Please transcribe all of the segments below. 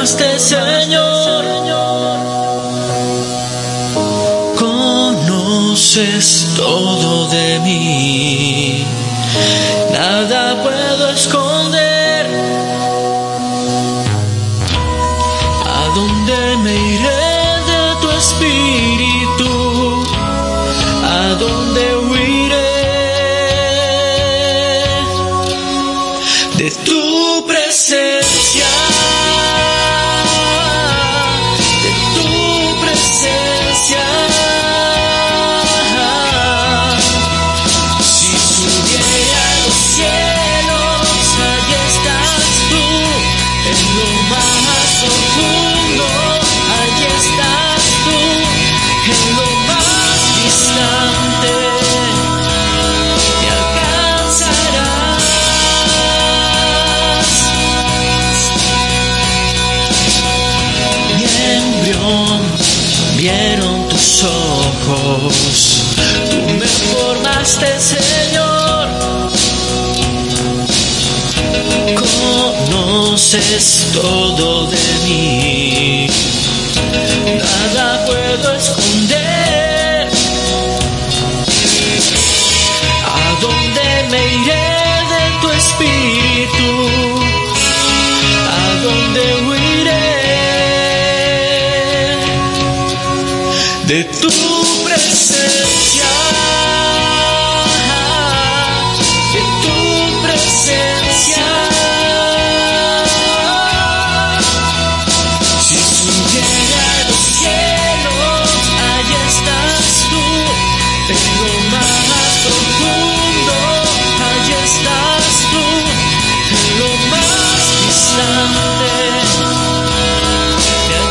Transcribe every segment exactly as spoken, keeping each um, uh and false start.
formaste, Señor. Conoces todo de mí, nada puedo esconder. ¿A dónde me iré de tu espíritu? ¿A dónde huiré de tu presencia? De tu presencia. Si subiera a los cielos, allí estás tú. En lo más profundo, allí estás tú. En lo más distante me alcanzarás. Mi embrión vieron tus ojos, tú me formaste, Señor. Conoces todo de mí, nada puedo esconder. ¿A dónde me iré de tu espíritu? ¿A dónde huiré de tu presencia? De tu presencia. Si subiera a los cielos, allí estás tú. En lo más profundo, allí estás tú. En lo más distante me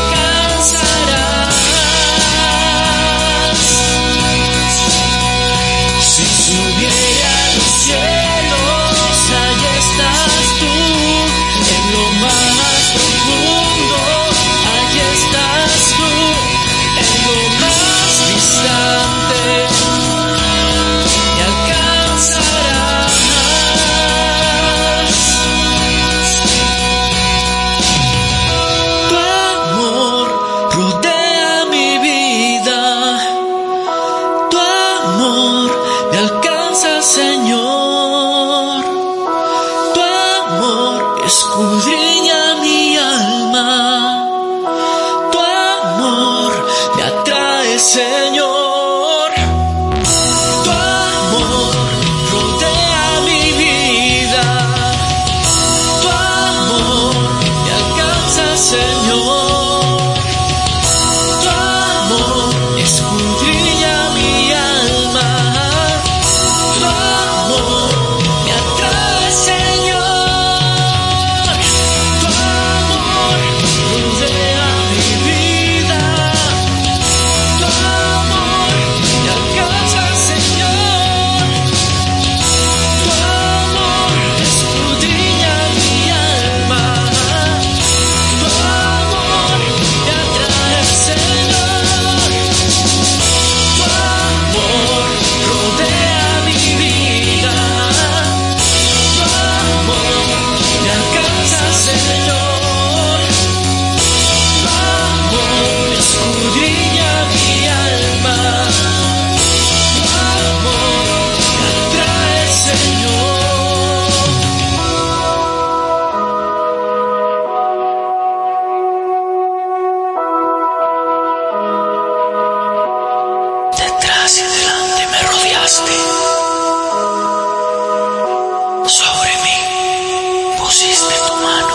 alcanzarás. Si subiera a los cielos, allí estás tú. En lo más profundo, allí estás tú. En lo más distante me alcanzarás. Tu amor rodea mi vida, tu amor me alcanza, Señor. Tu amor escudriña mi alma, tu amor me atrae, Señor. Tu amor rodea mi vida, tu amor me alcanza, Señor. Tu amor escudriña mi alma, tu amor me atrae, Señor. Tu amor rodea mi vida, tu amor me alcanza, Señor. Tu amor escudriña mi alma, tu amor me atrae, Señor. Tu amor rodea mi vida, tu amor me alcanza, Señor. Tu amor escudriña mi alma, tu amor me atrae, Señor. Detrás y delante me rodeaste, sobre mí pusiste tu mano.